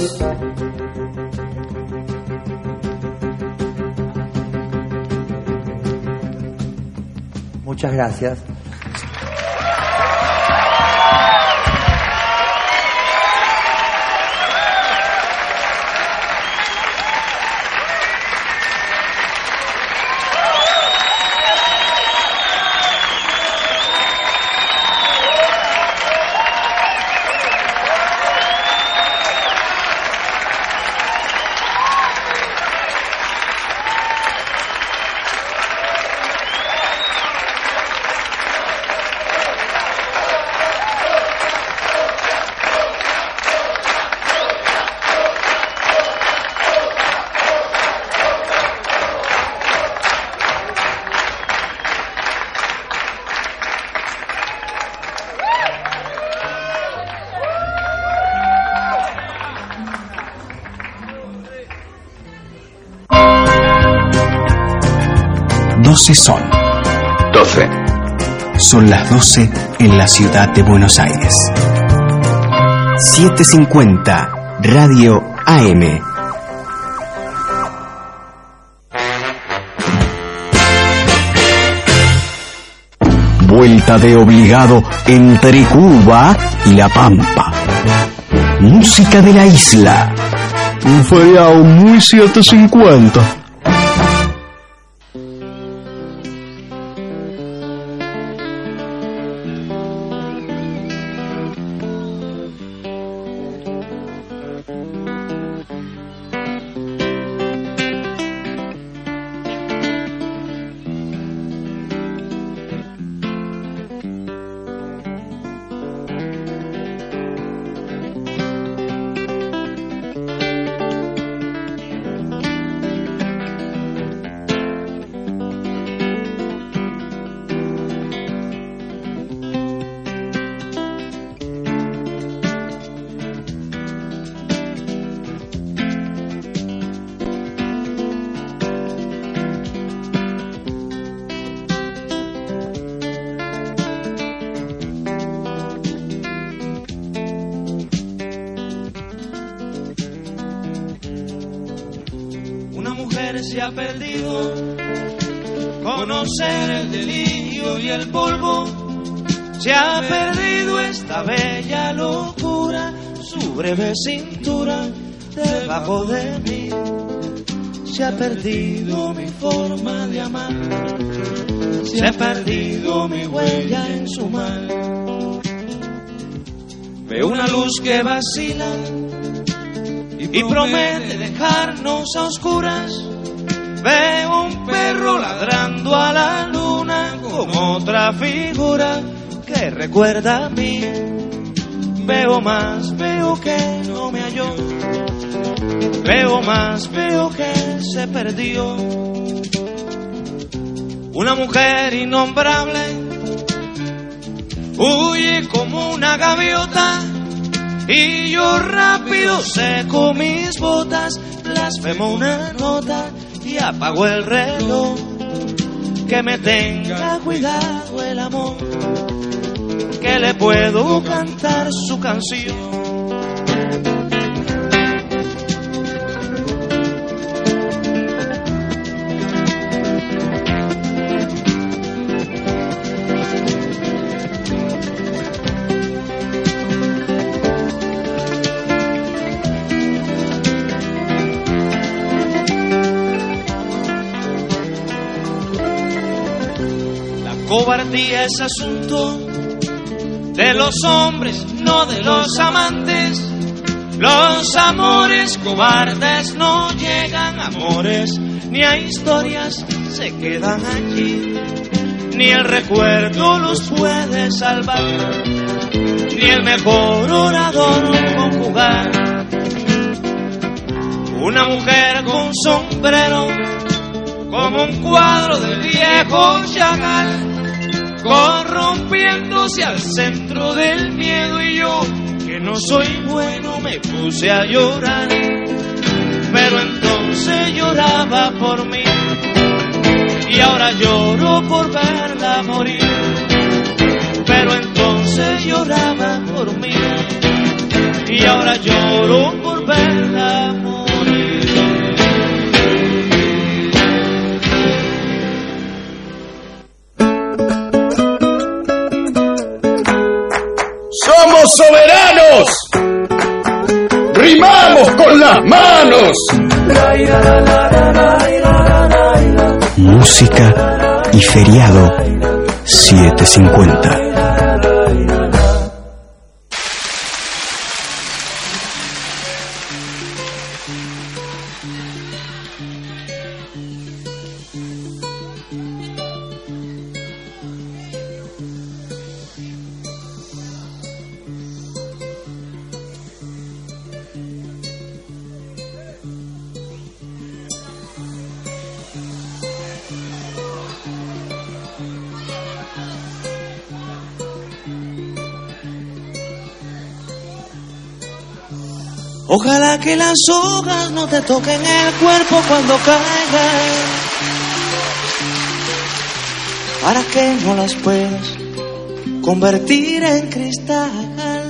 Muchas gracias. Son 12. Son las 12 en la ciudad de Buenos Aires. 750 Radio AM. Vuelta de obligado entre Cuba y La Pampa. Música de la isla. Un feriado muy 750. Se ha perdido conocer el delirio y el polvo, se ha perdido esta bella locura, su breve cintura debajo de mí, se ha perdido mi forma de amar, se ha perdido mi huella en su mar. Veo una luz que vacila y promete dejarnos a oscuras. Veo un perro ladrando a la luna con otra figura que recuerda a mí. Veo más, veo que no me halló. Veo más, veo que se perdió. Una mujer innombrable huye como una gaviota y yo rápido seco mis botas, blasfemo una nota y apago el reloj. Que me tenga cuidado el amor, que le puedo cantar su canción. Cobardía es asunto de los hombres, no de los amantes. Los amores cobardes no llegan a amores, ni a historias se quedan allí. Ni el recuerdo los puede salvar, ni el mejor orador conjugar. Una mujer con sombrero, como un cuadro del viejo Chagall, corrompiéndose al centro del miedo, y yo, que no soy bueno, me puse a llorar. Pero entonces lloraba por mí, y ahora lloro por verla morir. Pero entonces lloraba por mí, y ahora lloro por verla morir. ¡Somos soberanos! ¡Rimamos con las manos! Música y feriado 750. Ojalá que las hojas no te toquen el cuerpo cuando caigan, para que no las puedas convertir en cristal.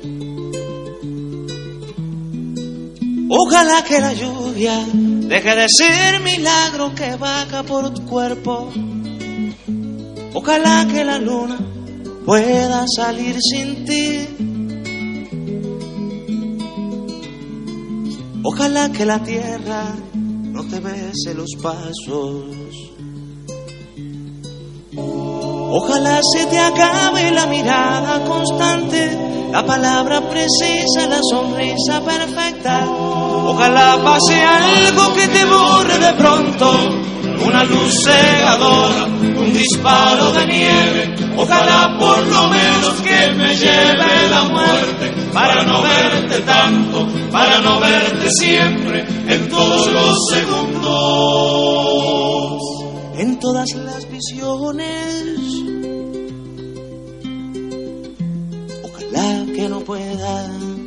Ojalá que la lluvia deje de ser milagro que baja por tu cuerpo. Ojalá que la luna pueda salir sin ti. Ojalá que la tierra no te bese los pasos. Ojalá se te acabe la mirada constante, la palabra precisa, la sonrisa perfecta. Ojalá pase algo que te borre de pronto, una luz cegadora, un disparo de nieve. Ojalá por lo menos que me lleve la muerte, para no verte tanto, para no verte siempre, en todos los segundos, en todas las visiones. Ojalá que no pueda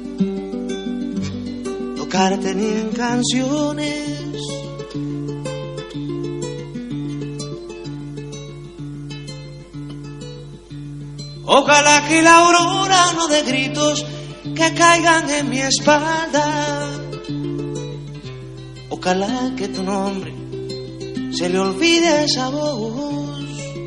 tocarte ni en canciones. Ojalá que la aurora no dé gritos que caigan en mi espalda. Ojalá que tu nombre se le olvide esa voz.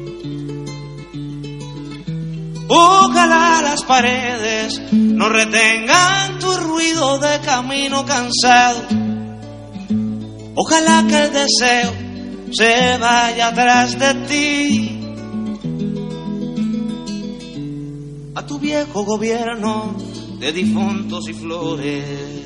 Ojalá las paredes no retengan tu ruido de camino cansado. Ojalá que el deseo se vaya atrás de ti. A tu viejo gobierno de difuntos y flores.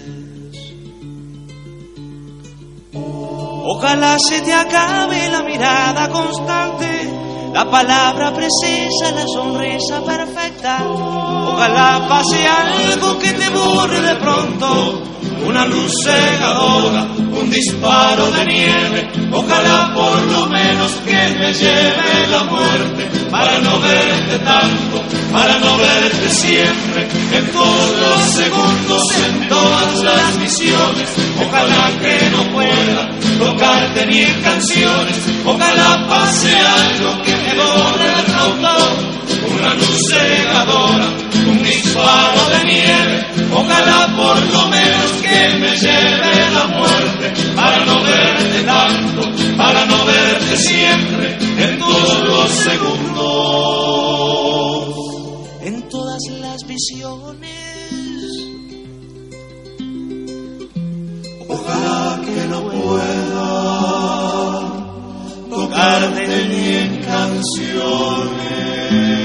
Ojalá se te acabe la mirada constante, la palabra precisa, la sonrisa perfecta. Ojalá pase algo que te borre de pronto, una luz cegadora, un disparo de nieve. Ojalá por lo menos que me lleve la muerte, para no verte tanto, para no verte siempre, en todos los segundos, en todas las visiones. Ojalá que no pueda tocarte ni en canciones. Ojalá pase algo que me borre de pronto, una luz cegadora, un disparo de nieve. Ojalá por lo menos que me lleve la muerte, para no verte tanto, para no verte siempre, en todos los segundos, en todas las visiones. Ojalá que no pueda tocarte ni en canciones.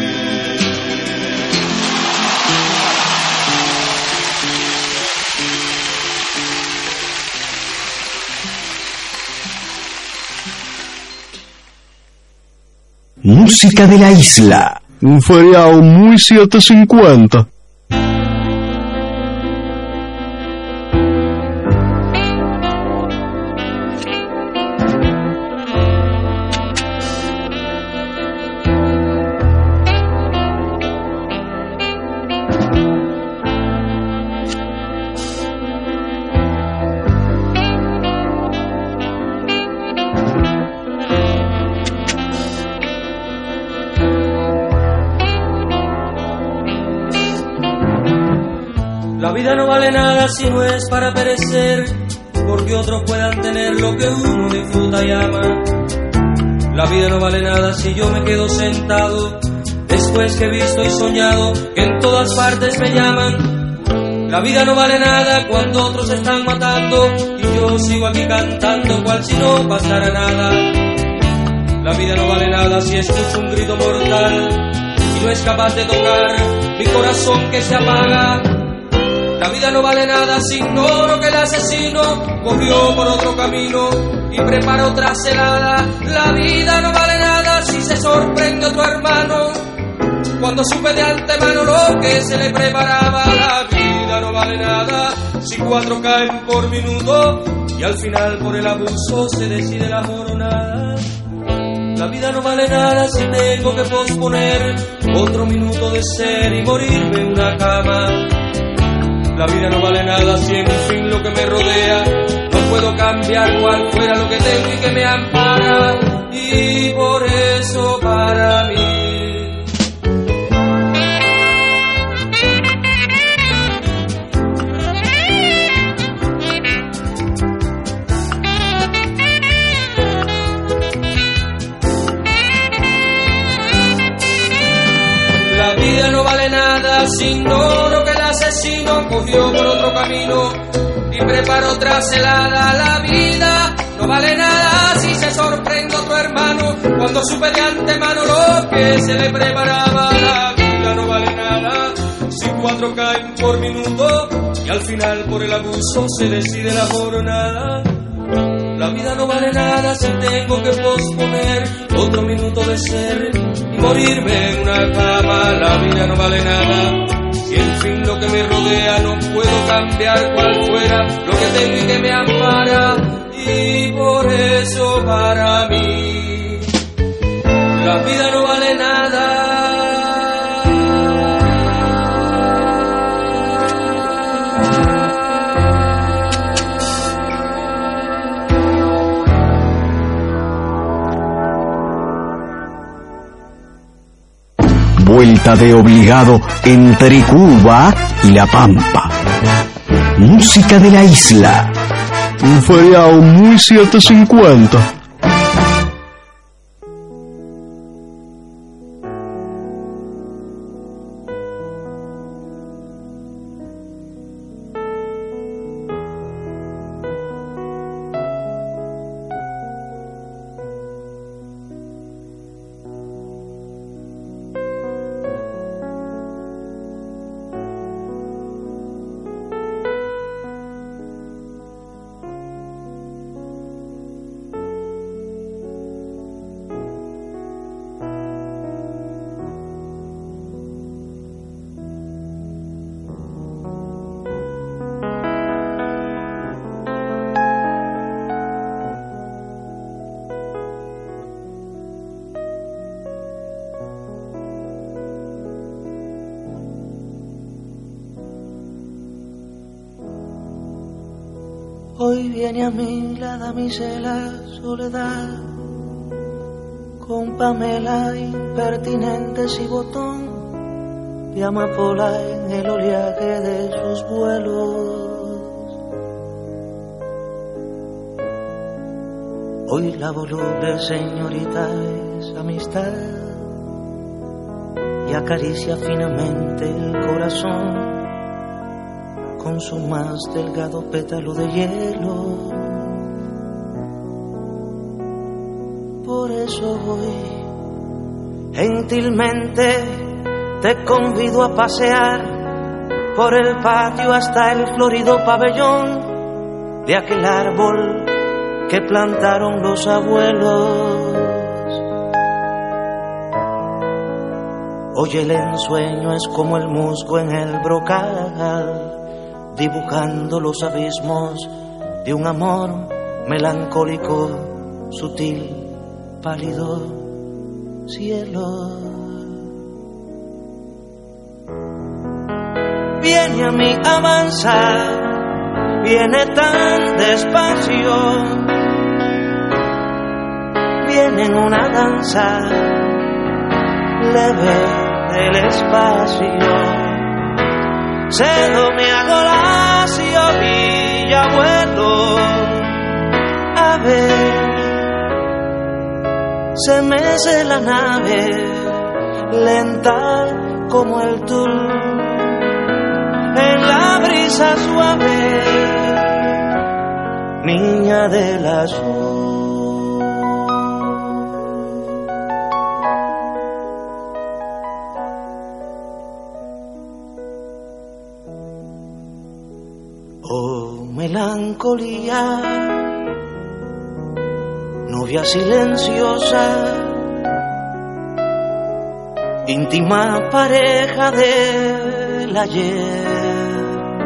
Música de la isla. Un feriado muy 750. nada si no es para perecer, porque otros puedan tener lo que uno disfruta y ama. La vida no vale nada si yo me quedo sentado, después que he visto y soñado que en todas partes me llaman. La vida no vale nada cuando otros están matando y yo sigo aquí cantando cual si no pasara nada. La vida no vale nada si escucho un grito mortal y no es capaz de tocar mi corazón que se apaga. La vida no vale nada si ignoro que el asesino cogió por otro camino y preparó otra celada. La vida no vale nada si se sorprende otro hermano cuando supe de antemano lo que se le preparaba. La vida no vale nada si 4 caen por minuto y al final por el abuso se decide la jornada. La vida no vale nada si tengo que posponer otro minuto de ser y morirme en una cama. La vida no vale nada si en fin lo que me rodea no puedo cambiar cual fuera lo que tengo y que me ampara. Y por eso para mí la vida no vale nada si ignoro que el asesino cogió por otro camino y preparó otra celada. La vida no vale nada si se sorprende otro hermano cuando supe de antemano lo que se le preparaba. La vida no vale nada si 4 caen por minuto y al final por el abuso se decide la jornada. La vida no vale nada si tengo que posponer otro minuto de ser y morirme en una cama. La vida no vale nada si en fin lo que me rodea no puedo cambiar cual fuera lo que tengo y que me ampara. Y por eso para mí la vida no vale nada. Vuelta de obligado entre Cuba y La Pampa. Música de la isla. Un feriado muy 750. Hoy viene a mí la damisela soledad, con Pamela impertinente y botón de amapola en el oleaje de sus vuelos. Hoy la voluble señorita es amistad y acaricia finamente el corazón con su más delgado pétalo de hielo. Por eso hoy gentilmente te convido a pasear por el patio hasta el florido pabellón de aquel árbol que plantaron los abuelos. Hoy el ensueño es como el musgo en el brocal, dibujando los abismos de un amor melancólico, sutil, pálido cielo. Viene a mí avanzar, viene tan despacio, viene en una danza leve del espacio. Cedo me hago la hacia Villabuelo. A ver, se mece la nave, lenta como el tul, en la brisa suave, niña del azul. Oh, melancolía, novia silenciosa, íntima pareja del ayer.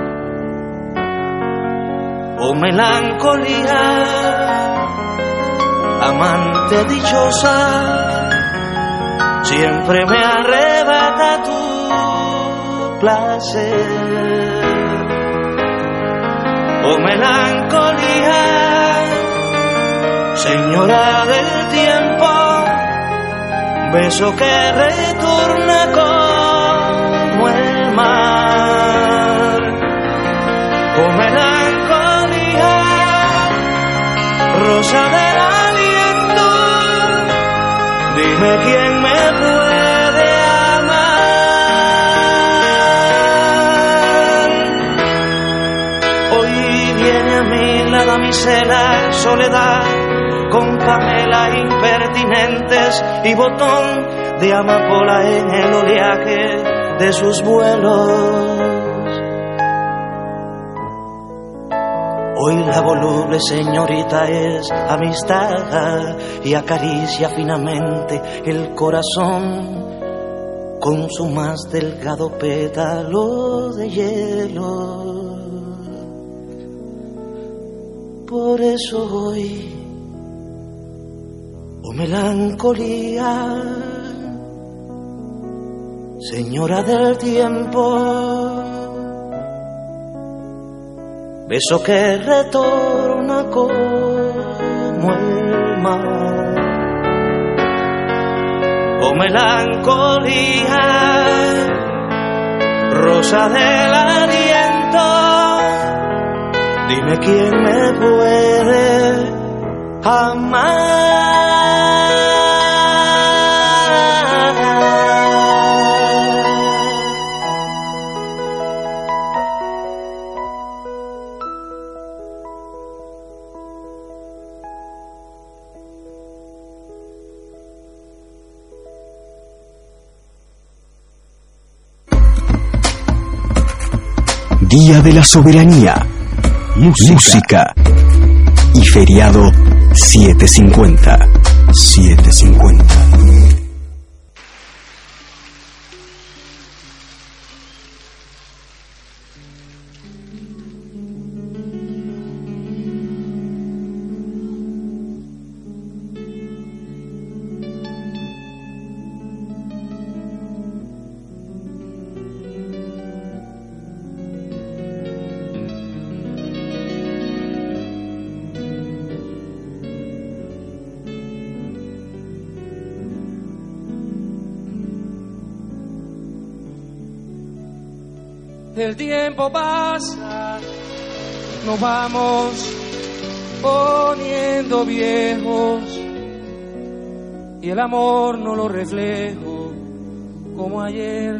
Oh, melancolía, amante dichosa, siempre me arrebata tu placer. Oh, melancolía, señora del tiempo, beso que retorna como el mar. Oh, melancolía, rosa del aliento, dime quién me puede amar. Hoy viene a mí la damisela soledad, con Pamela impertinentes y botón de amapola en el oleaje de sus vuelos. Hoy la voluble señorita es amistad y acaricia finamente el corazón con su más delgado pétalo de hielo. Por eso hoy, oh, melancolía, señora del tiempo, beso que retorna como el mar. Oh, melancolía, rosa del aliento, dime quién me puede amar. Día de la Soberanía, música y feriado 750. El tiempo pasa, nos vamos poniendo viejos y el amor no lo reflejo como ayer.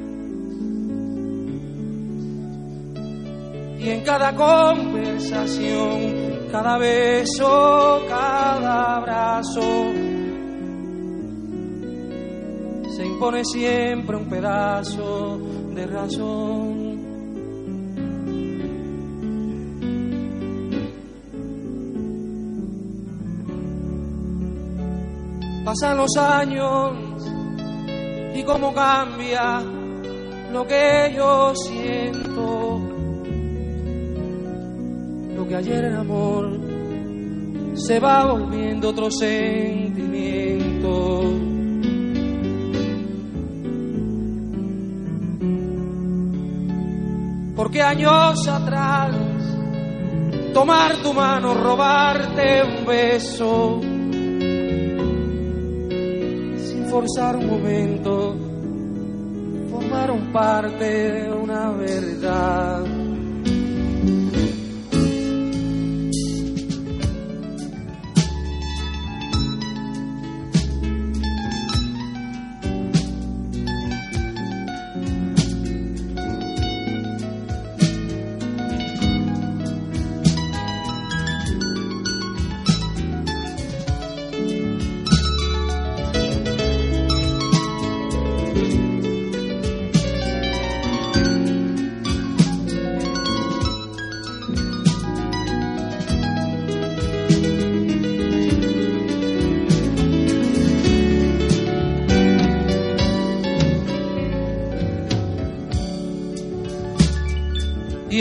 Y en cada conversación, cada beso, cada abrazo, se impone siempre un pedazo de razón. Pasan los años y cómo cambia lo que yo siento. Lo que ayer era amor se va volviendo otro sentimiento. Porque años atrás, tomar tu mano, robarte un beso, sin forzar un momento, formaron parte de una verdad.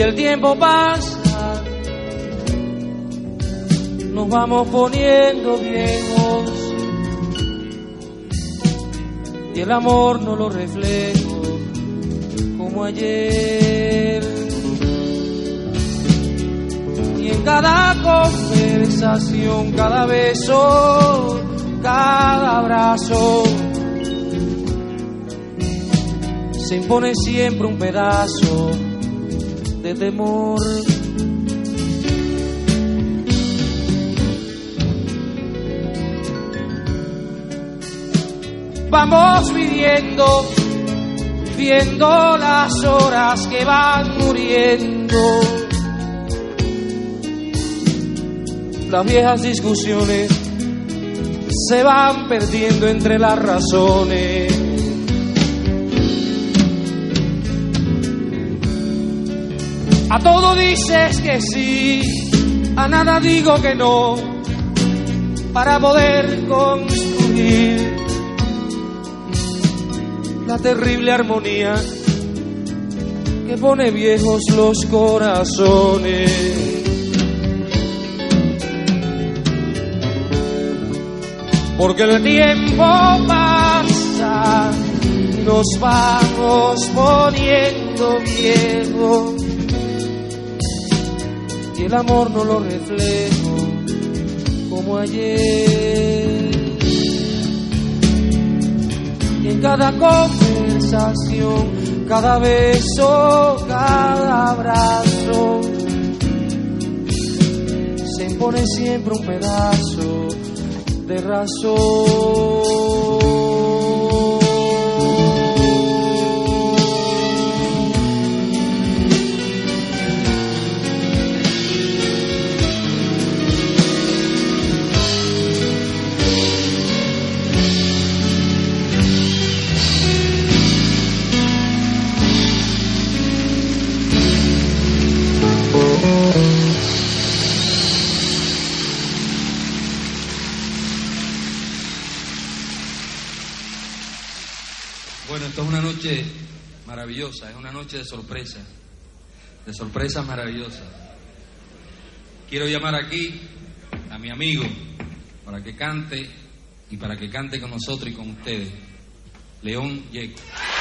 el tiempo pasa, nos vamos poniendo viejos y el amor no lo reflejo como ayer. Y en cada conversación, cada beso, cada abrazo, se impone siempre un pedazo de temor. Vamos viviendo, viendo las horas que van muriendo. Las viejas discusiones se van perdiendo entre las razones. A todo dices que sí, a nada digo que no, para poder construir la terrible armonía que pone viejos los corazones. Porque el tiempo pasa, nos vamos poniendo viejos y el amor no lo reflejo como ayer. Y en cada conversación, cada beso, cada abrazo, se impone siempre un pedazo de razón. Bueno, esto es una noche maravillosa, es una noche de sorpresas maravillosas. Quiero llamar aquí a mi amigo para que cante y para que cante con nosotros y con ustedes, León Gieco.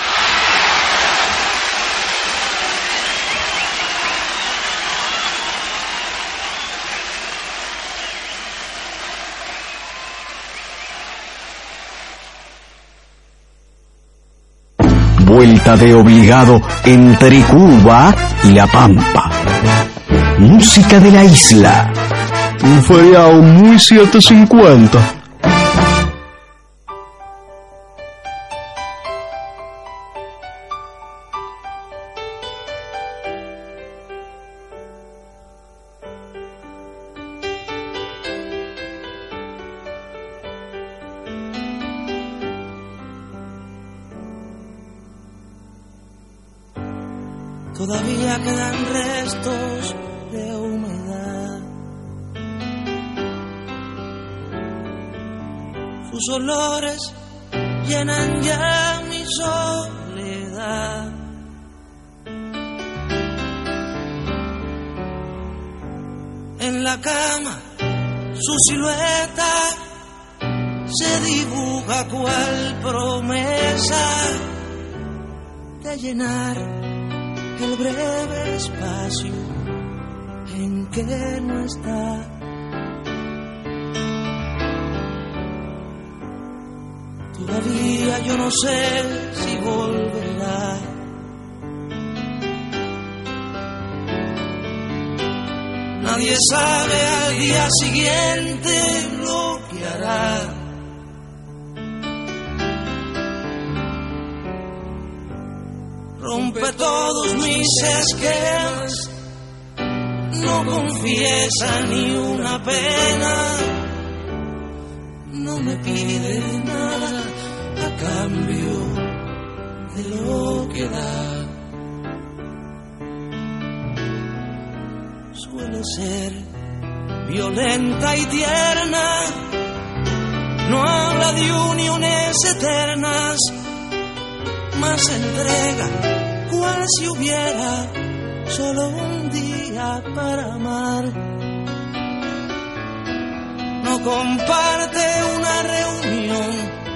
Vuelta de obligado entre Cuba y La Pampa. Música de la isla. Un feriado muy 750. Todavía quedan restos de humedad. Sus olores llenan ya mi soledad. En la cama su silueta se dibuja cual promesa de llenar el breve espacio en que no está. Todavía yo no sé si volverá. Nadie sabe al día siguiente lo que hará. Rompe todos mis esquemas, no confiesa ni una pena, no me pide nada a cambio de lo que da. Suele ser violenta y tierna, no habla de uniones eternas, más entrega cual si hubiera solo un día para amar. No comparte una reunión,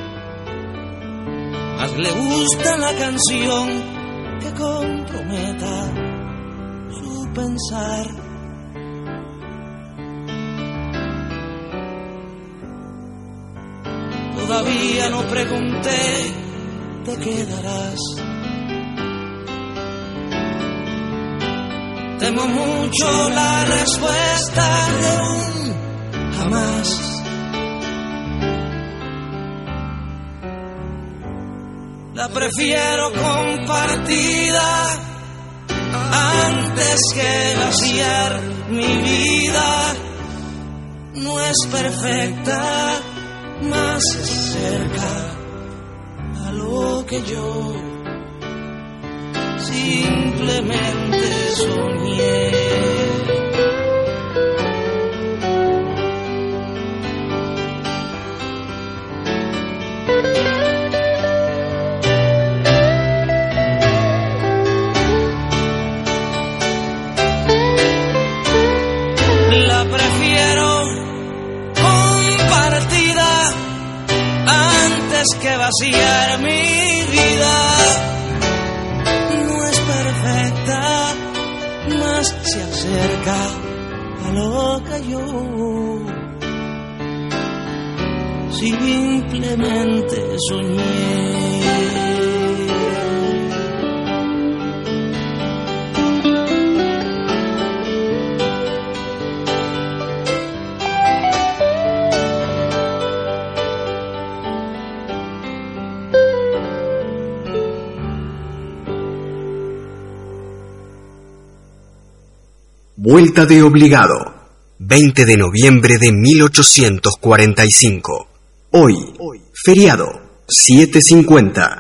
mas le gusta la canción que comprometa su pensar. Todavía no pregunté, ¿te quedarás? Temo mucho la respuesta de un jamás. La prefiero compartida antes que vaciar mi vida. No es perfecta, más cerca a lo que yo simplemente soñé. La prefiero compartida antes que vaciar mi vida. No es perfecta, más se acerca a lo que yo simplemente soñé. Vuelta de obligado, 20 de noviembre de 1845. Hoy, feriado, 7:50.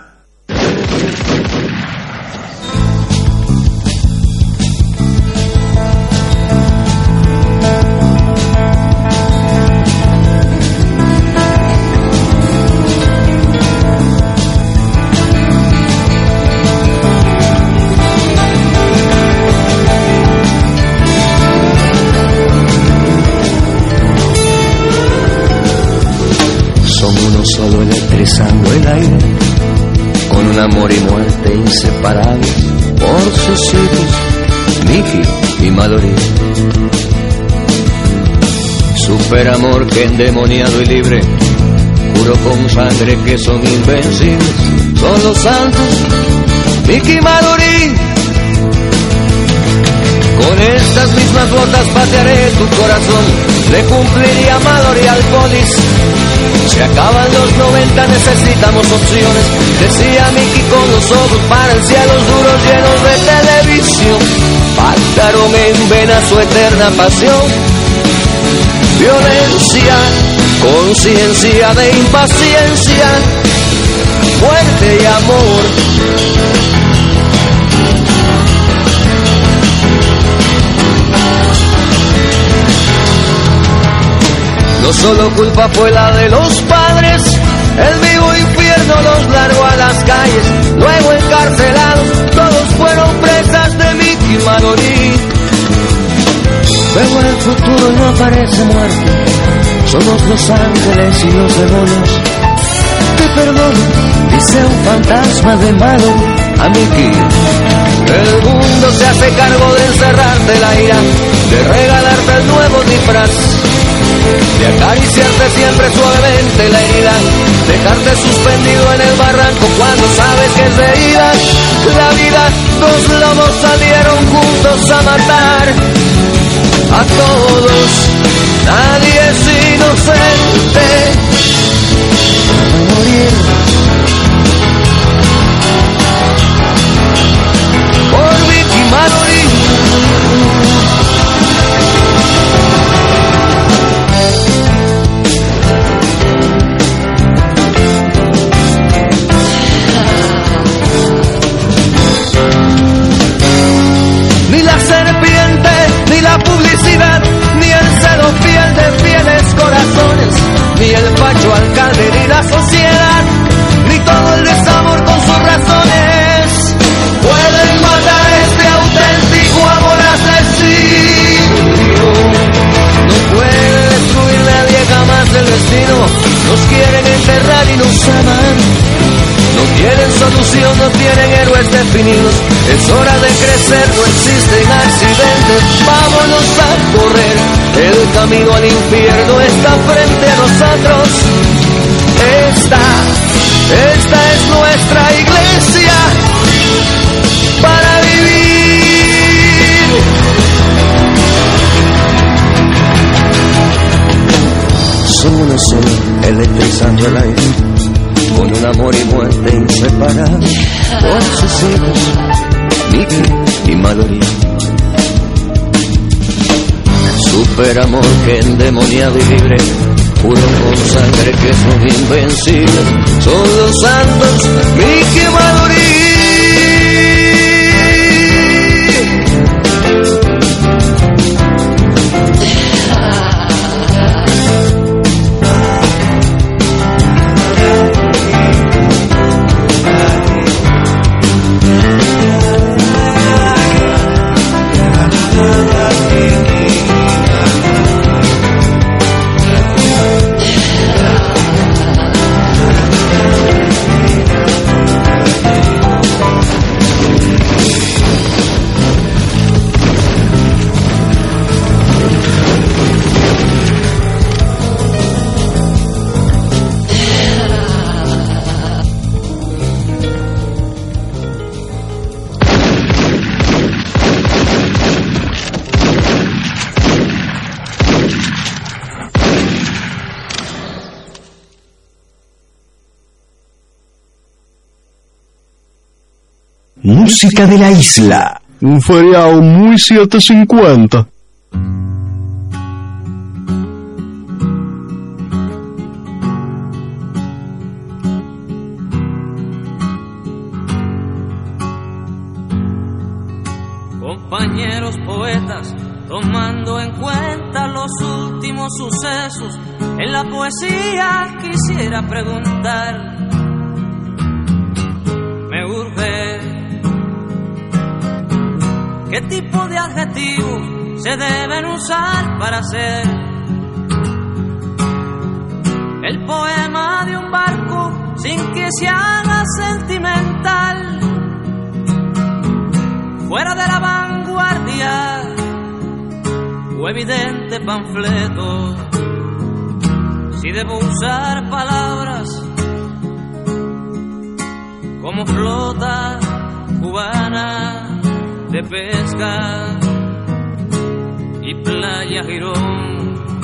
Solo electrizando el aire, con un amor y muerte inseparables por sus hijos, Mickey y Mallory. Superamor que endemoniado y libre, juro con sangre que son invencibles, son los santos, Mickey y Mallory. Con estas mismas botas patearé tu corazón, le cumpliría Mallory al polis. Se acaban los 90, necesitamos opciones, decía Mickey con los ojos para el cielo duros llenos de televisión. Pactaron en vena su eterna pasión, violencia, conciencia de impaciencia, muerte y amor. No solo culpa fue la de los padres, el vivo infierno los largó a las calles, luego encarcelados, todos fueron presas de Mickey y Mallory. Luego el futuro no parece muerto, somos los ángeles y los demonios. Te perdono, dice un fantasma de Mallory a Mickey. El mundo se hace cargo de encerrarte la ira, de regalarte el nuevo disfraz, de acariciarte siempre suavemente la herida, dejarte suspendido en el barranco cuando sabes que es de ida la vida. Dos lobos salieron juntos a matar a todos, nadie es inocente, a morir por Mickey y Mallory. Ni la serpiente ni la niños. Es hora de crecer, no existen accidentes. Vámonos a correr, el camino al infierno está frente a nosotros. Esta es nuestra iglesia para vivir. Somos uno solo, electrizando el aire, con un amor y muerte inseparables, con sus hijos, Mickey y Mallory. Super amor que endemoniado y libre, puro con sangre que son invencibles. Son los santos, Mickey y Mallory. Música de la isla. Un feriado muy 750. Compañeros poetas, tomando en cuenta los últimos sucesos, en la poesía quisiera preguntar. Me urge, ¿qué tipo de adjetivos se deben usar para hacer el poema de un barco sin que se haga sentimental? Fuera de la vanguardia o evidente panfleto, si debo usar palabras como flota cubana de pesca y playa Girón.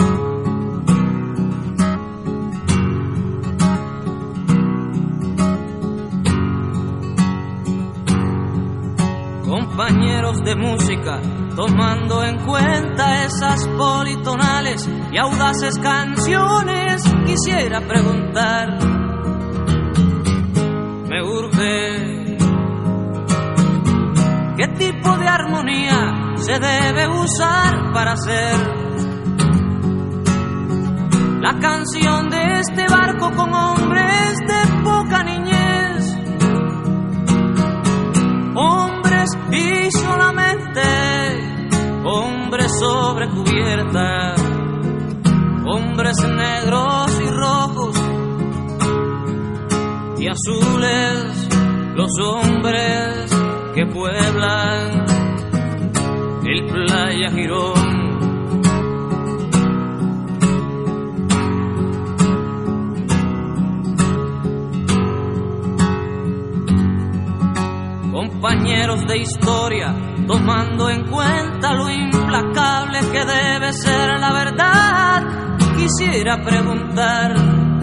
Compañeros de música, tomando en cuenta esas politonales y audaces canciones, quisiera preguntar. Me urge, ¿qué tipo de armonía se debe usar para hacer la canción de este barco con hombres de poca niñez? Hombres y solamente hombres sobre cubierta, hombres negros y rojos y azules, los hombres que pueblan el playa Girón. Compañeros de historia, tomando en cuenta lo implacable que debe ser la verdad, quisiera preguntar.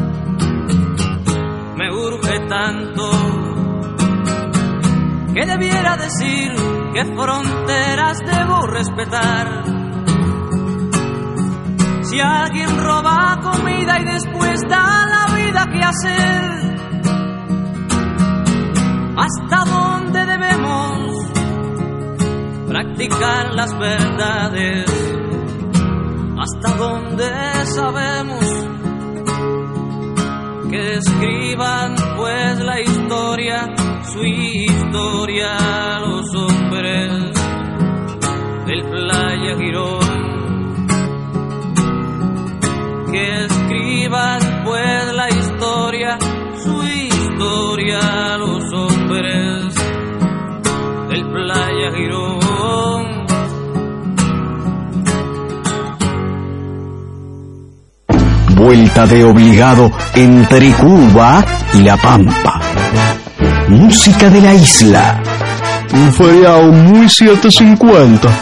Me urge tanto que debiera decir qué fronteras debo respetar. Si alguien roba comida y después da la vida, ¿qué hacer? ¿Hasta dónde debemos practicar las verdades? ¿Hasta dónde sabemos que escriban pues la historia, su historia, los hombres del playa Girón? Que escriban pues la historia, su historia, los hombres vuelta de obligado entre Cuba y La Pampa. Música de la isla. Un feriado muy 750.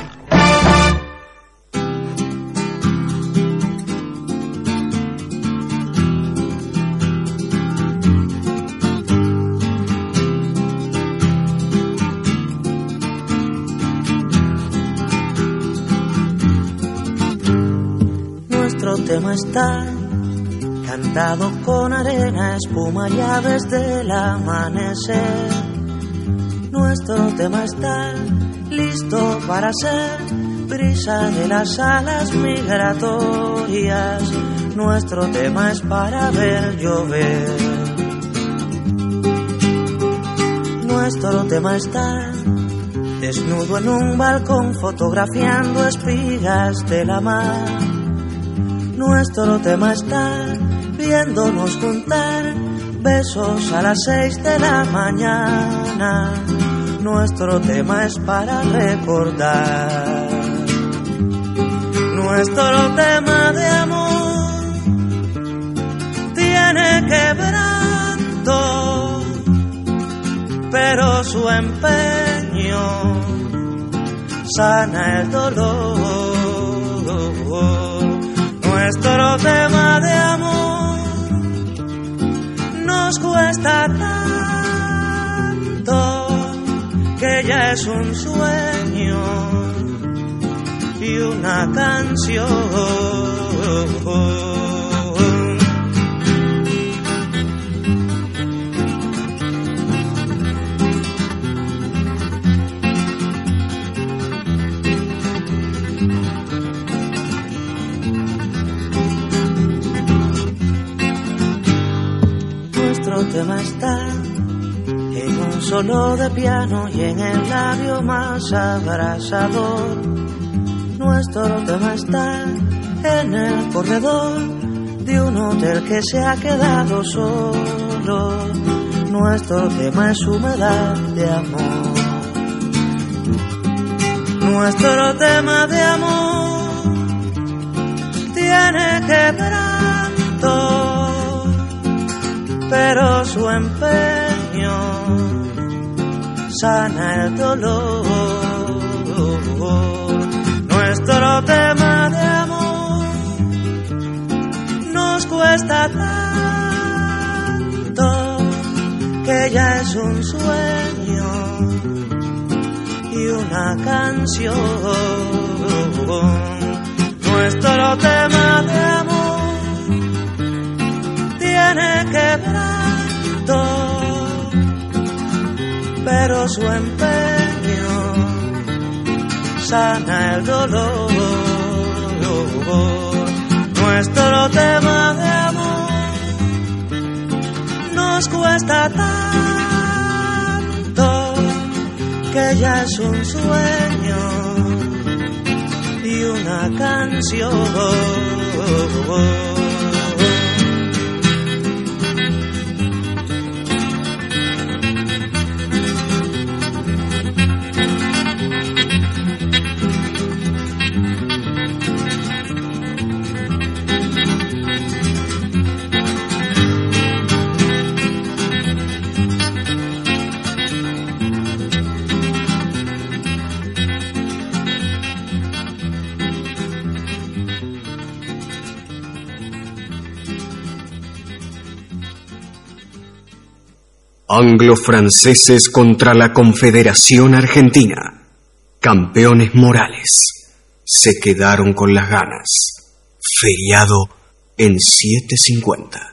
Nuestro tema está cantado con arena, espuma y aves del amanecer. Nuestro tema está listo para ser brisa de las alas migratorias. Nuestro tema es para ver llover. Nuestro tema está desnudo en un balcón fotografiando espigas de la mar. Nuestro tema está viéndonos juntar besos a las 6 de la mañana. Nuestro tema es para recordar. Nuestro tema de amor tiene quebranto, pero su empeño sana el dolor. Nuestro tema de amor nos cuesta tanto que ya es un sueño y una canción. Nuestro tema está en un solo de piano y en el labio más abrasador. Nuestro tema está en el corredor de un hotel que se ha quedado solo. Nuestro tema es humedad de amor. Nuestro tema de amor tiene quebranto, pero su empeño sana el dolor. Nuestro tema de amor nos cuesta tanto que ya es un sueño y una canción. Nuestro tema de amor tiene quebranto, pero su empeño sana el dolor. Nuestro tema de amor nos cuesta tanto que ya es un sueño y una canción. Anglo-franceses contra la Confederación Argentina. Campeones morales. Se quedaron con las ganas. Feriado en 750.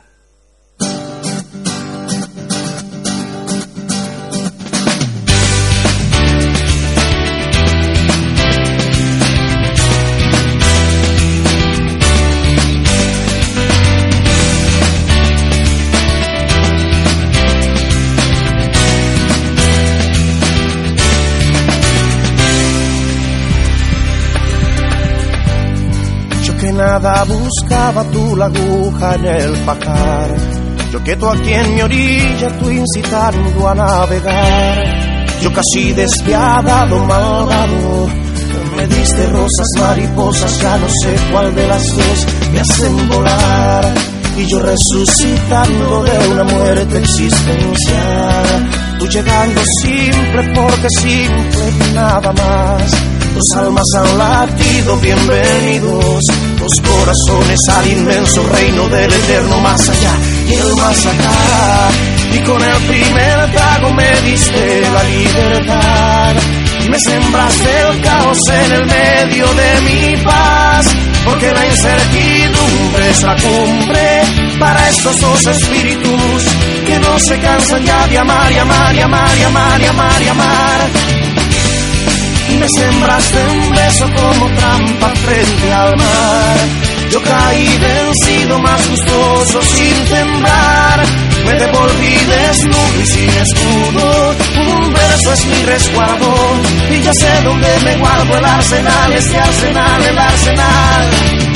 Nada buscaba tú la aguja en el pajar. Yo quedo aquí en mi orilla, tú incitando a navegar. Yo casi despiadado, malvado, me me diste rosas, mariposas, ya no sé cuál de las dos me hacen volar. Y yo resucitando de una muerte existencial, tú llegando simple porque simple y nada más. Dos almas han latido, bienvenidos, dos corazones al inmenso reino del eterno más allá y el más acá. Y con el primer trago me diste la libertad, me sembraste el caos en el medio de mi paz, porque la incertidumbre es la cumbre para estos dos espíritus que no se cansan ya de amar y amar y amar y amar y amar y amar. Me sembraste un beso como trampa frente al mar. Yo caí vencido, más gustoso, sin temblar. Me devolví desnudo y sin escudo. Un verso es mi resguardo y ya sé dónde me guardo el arsenal, este arsenal, el arsenal.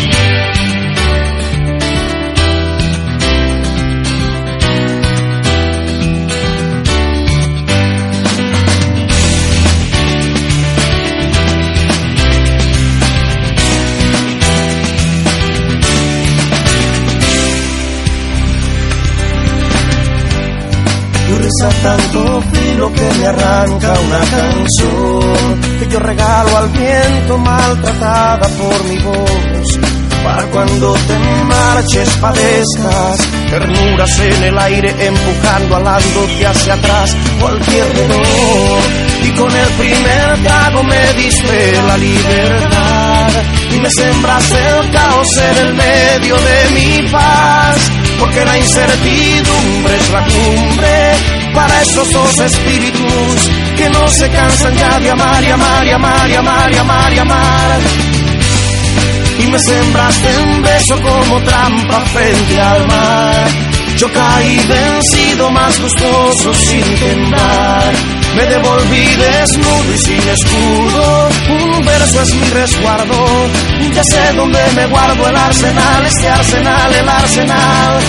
Tanto filo que me arranca una canción que yo regalo al viento, maltratada por mi voz, para cuando te marches padezcas ternuras en el aire, empujando, alándote hacia atrás cualquier dolor. Y con el primer trago me diste la libertad y me sembraste el caos en el medio de mi paz, porque la incertidumbre es la cumbre para estos dos espíritus que no se cansan ya de amar y amar y amar y amar y amar y amar. Y me sembraste un beso como trampa frente al mar. Yo caí vencido, más gustoso, sin temblar. Me devolví desnudo y sin escudo. Un verso es mi resguardo. Ya sé dónde me guardo el arsenal, este arsenal, el arsenal.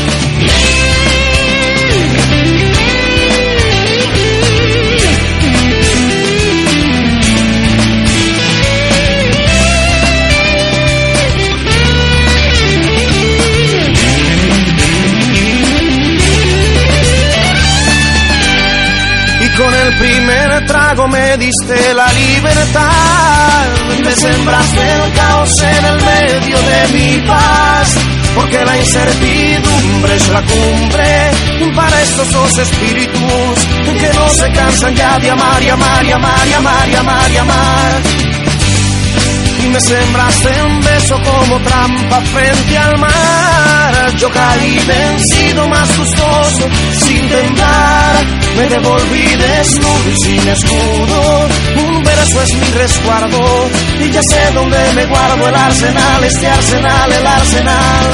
Con el primer trago me diste la libertad, me sembraste el caos en el medio de mi paz, porque la incertidumbre es la cumbre para estos dos espíritus que no se cansan ya de amar y amar y amar y amar y amar y amar. Y me sembraste un beso como trampa frente al mar. Yo caí vencido, más gustoso, sin temblar. Me devolví desnudo y sin escudo. Un verso es mi resguardo y ya sé dónde me guardo el arsenal, este arsenal, el arsenal.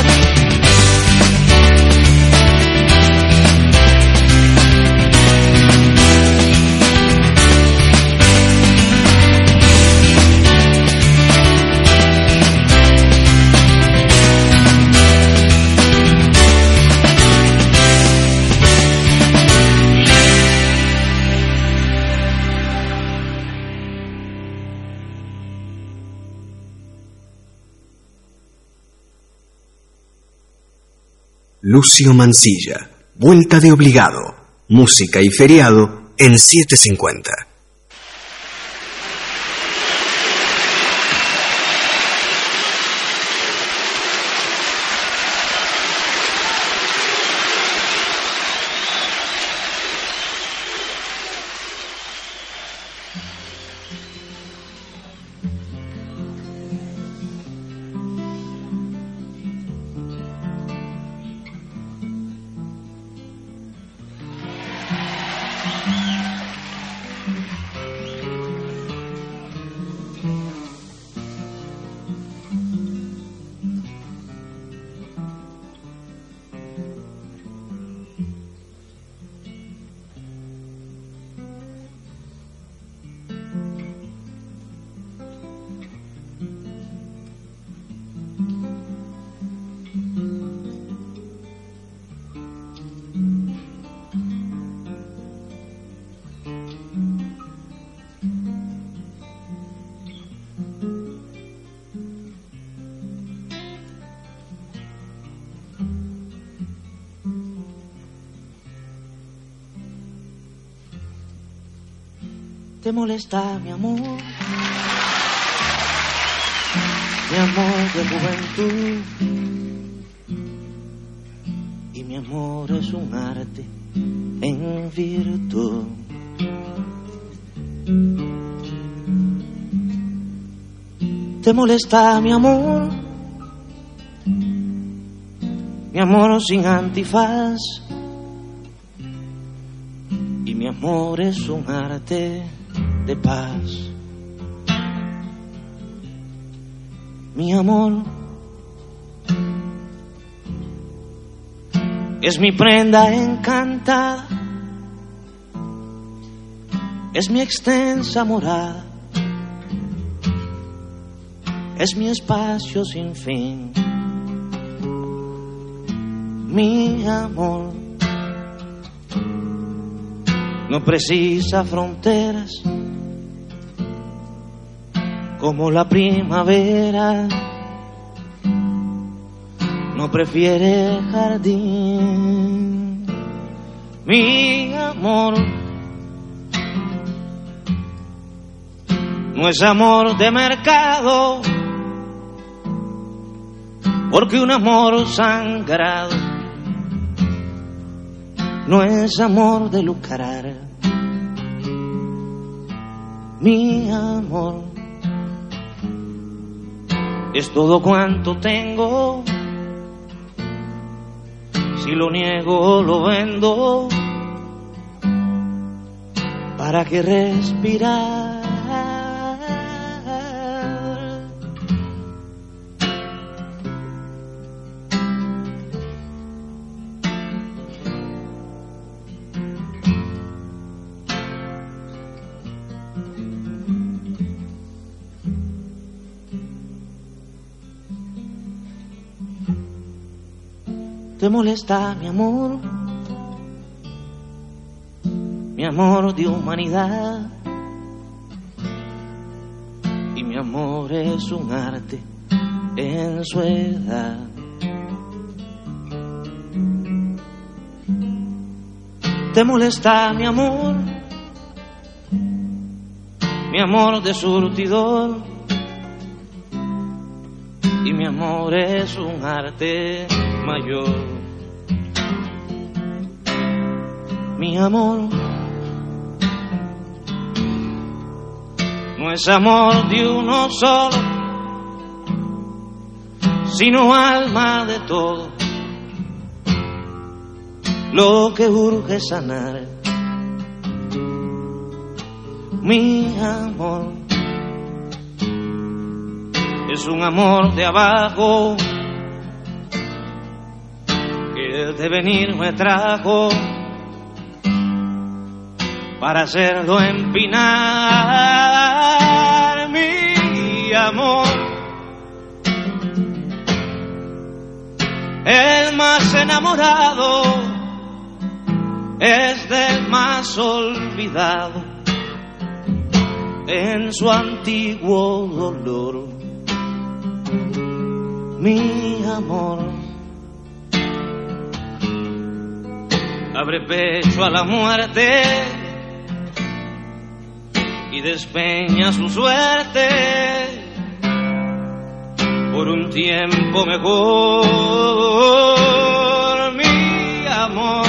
Lucio Mansilla, Vuelta de Obligado, música y feriado en 750. Te molesta mi amor de juventud. Y mi amor es un arte en virtud. Te molesta mi amor sin antifaz. Y mi amor es un arte de paz. Mi amor es mi prenda encantada, es mi extensa morada, es mi espacio sin fin. Mi amor no precisa fronteras, como la primavera no prefiere jardín. Mi amor no es amor de mercado, porque un amor sangrado no es amor de lucrar. Mi amor es todo cuanto tengo. Si lo niego, lo vendo. ¿Para qué respirar? Te molesta mi amor de humanidad. Y mi amor es un arte en su edad. Te molesta mi amor de surtidor. Y mi amor es un arte mayor. Mi amor no es amor de uno solo, sino alma de todo. Lo que urge es sanar. Mi amor es un amor de abajo, que el devenir me trajo para hacerlo empinar. Mi amor, el más enamorado es del más olvidado en su antiguo dolor. Mi amor abre pecho a la muerte y despeña su suerte por un tiempo mejor. Mi amor,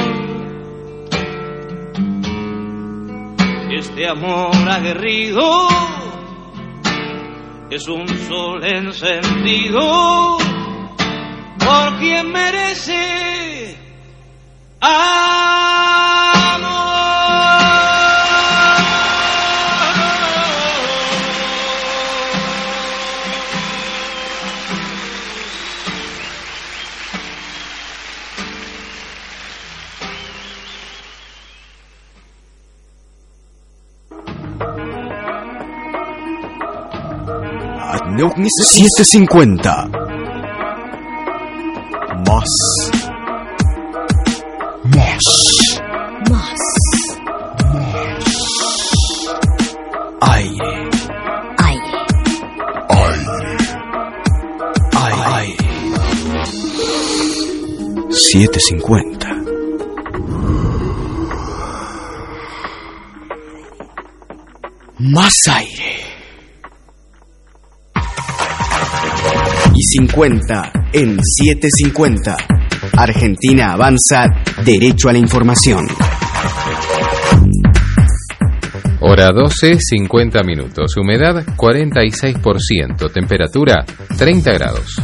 este amor aguerrido es un sol encendido por quien merece amor. No, 750. Más. Aire. 750. Más aire. Y 50 en 750. Argentina avanza derecho a la información. Hora 12, 50 minutos. Humedad 46%. Temperatura 30 grados.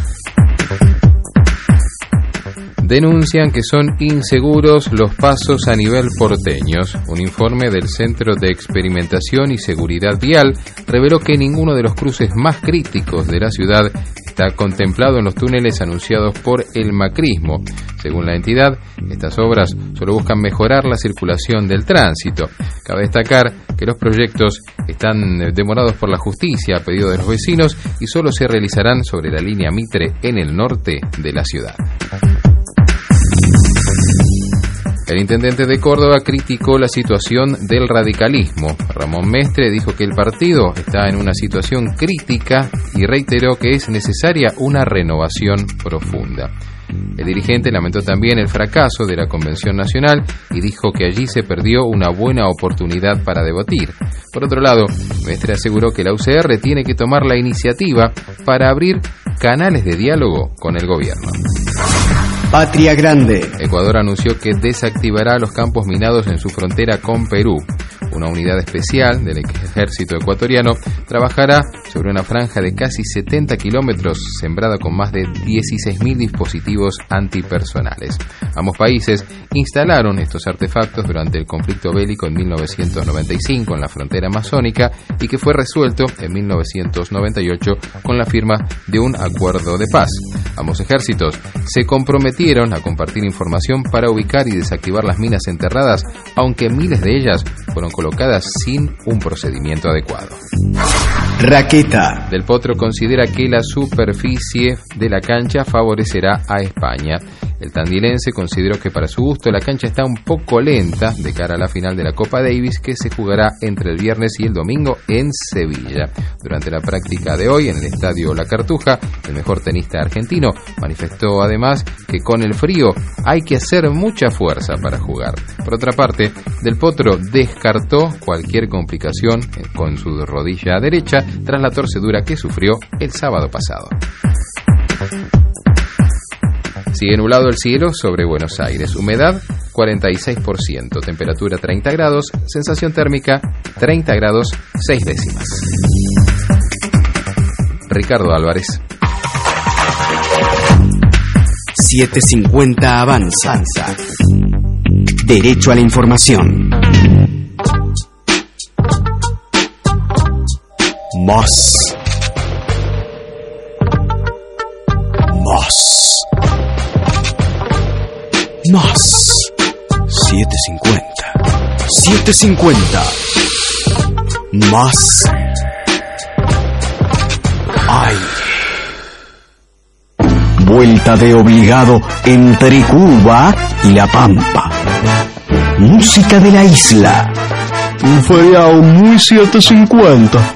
Denuncian que son inseguros los pasos a nivel porteños. Un informe del Centro de Experimentación y Seguridad Vial reveló que ninguno de los cruces más críticos de la ciudad está contemplado en los túneles anunciados por el macrismo. Según la entidad, estas obras solo buscan mejorar la circulación del tránsito. Cabe destacar que los proyectos están demorados por la justicia a pedido de los vecinos y solo se realizarán sobre la línea Mitre en el norte de la ciudad. El intendente de Córdoba criticó la situación del radicalismo. Ramón Mestre dijo que el partido está en una situación crítica y reiteró que es necesaria una renovación profunda. El dirigente lamentó también el fracaso de la Convención Nacional y dijo que allí se perdió una buena oportunidad para debatir. Por otro lado, Mestre aseguró que la UCR tiene que tomar la iniciativa para abrir canales de diálogo con el gobierno. Patria Grande. Ecuador anunció que desactivará los campos minados en su frontera con Perú. Una unidad especial del ejército ecuatoriano trabajará sobre una franja de casi 70 kilómetros sembrada con más de 16.000 dispositivos antipersonales. Ambos países instalaron estos artefactos durante el conflicto bélico en 1995 en la frontera amazónica y que fue resuelto en 1998 con la firma de un acuerdo de paz. Ambos ejércitos se comprometieron a compartir información para ubicar y desactivar las minas enterradas, aunque miles de ellas fueron colocadas sin un procedimiento adecuado. Raqueta. Del Potro considera que la superficie de la cancha favorecerá a España. El tandilense consideró que para su gusto la cancha está un poco lenta de cara a la final de la Copa Davis que se jugará entre el viernes y el domingo en Sevilla. Durante la práctica de hoy en el estadio La Cartuja, el mejor tenista argentino manifestó además que con el frío hay que hacer mucha fuerza para jugar. Por otra parte, Del Potro descartó cualquier complicación con su rodilla derecha tras la torcedura que sufrió el sábado pasado. Sigue nublado el cielo sobre Buenos Aires. Humedad 46%. Temperatura 30 grados. Sensación térmica 30 grados 6 décimas. Ricardo Álvarez. 750 avanza. Derecho a la información. Más. 750. Más aire. Vuelta de obligado entre Cuba y La Pampa. Música de la isla. Un feriado muy 750.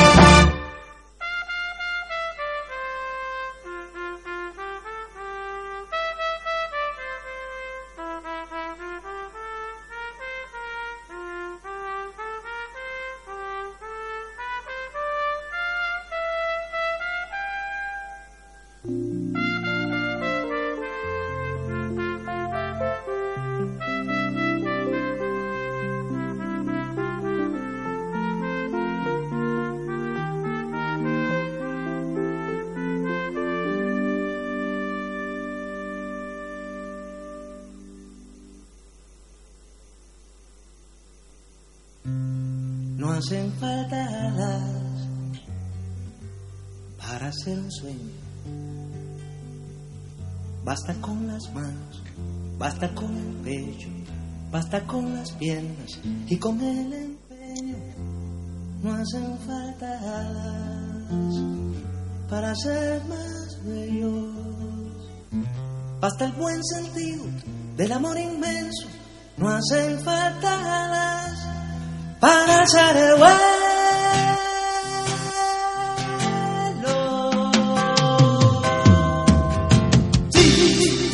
No hacen falta alas para hacer un sueño. Basta con las manos, basta con el pecho, basta con las piernas y con el empeño. No hacen falta alas para ser más bellos. Basta el buen sentido del amor inmenso. No hacen falta alas para ser el vuelo. Sí.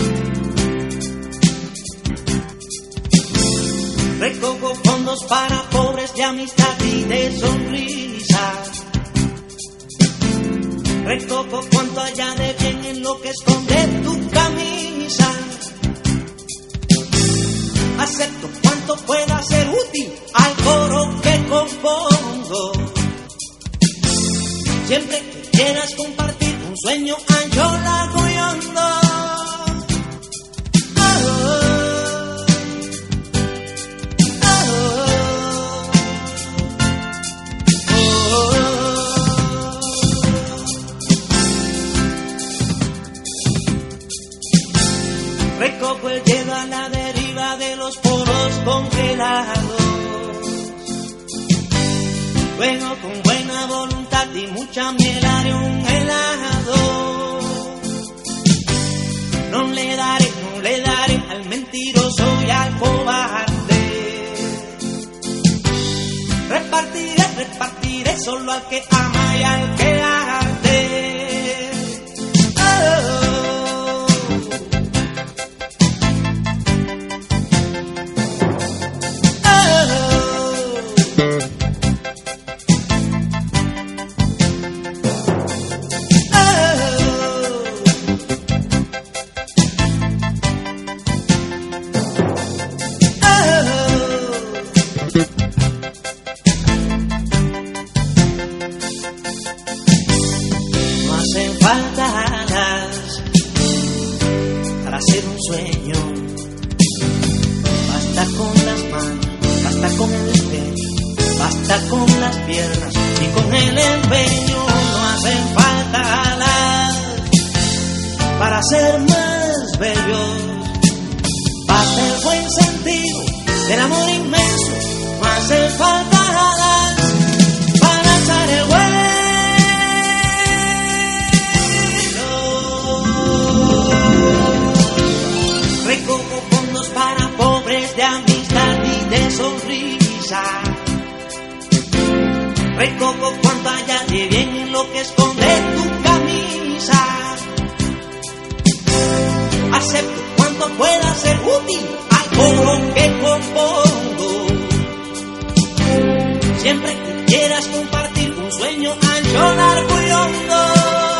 Recojo fondos para amistad y de sonrisa. Recojo cuanto haya de bien en lo que esconde tu camisa. Acepto cuanto pueda ser útil al coro que compongo. Siempre que quieras compartir un sueño ancho, largo y hondo. Recojo el hielo a la deriva de los poros congelados. Luego con buena voluntad y mucha miel haré un helado. No le daré al mentiroso y al cobarde. Repartiré solo al que ama y al que arde. Con las piernas y con el empeño no hacen falta alas para ser más bellos. Basta el buen sentido del amor inmenso, no hacen falta alas para echar el vuelo. Recojo fondos para pobres de amistad y de sonrisa. Recojo cuanto haya de bien en lo que esconde tu camisa. Acepto cuanto pueda ser útil al coro que compongo. Siempre que quieras compartir un sueño ancho, largo y hondo.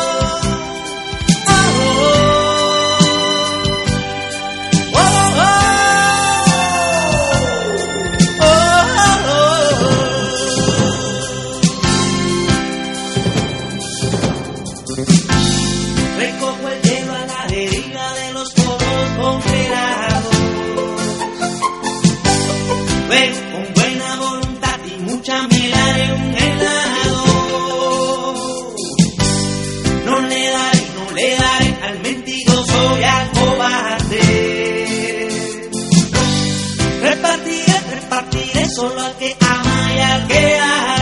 Recojo el hielo a la deriva de los poros congelados. Luego con buena voluntad y mucha miel haré un helado. No le daré al mentiroso y al cobarde. Repartiré solo al que ama y al que ama.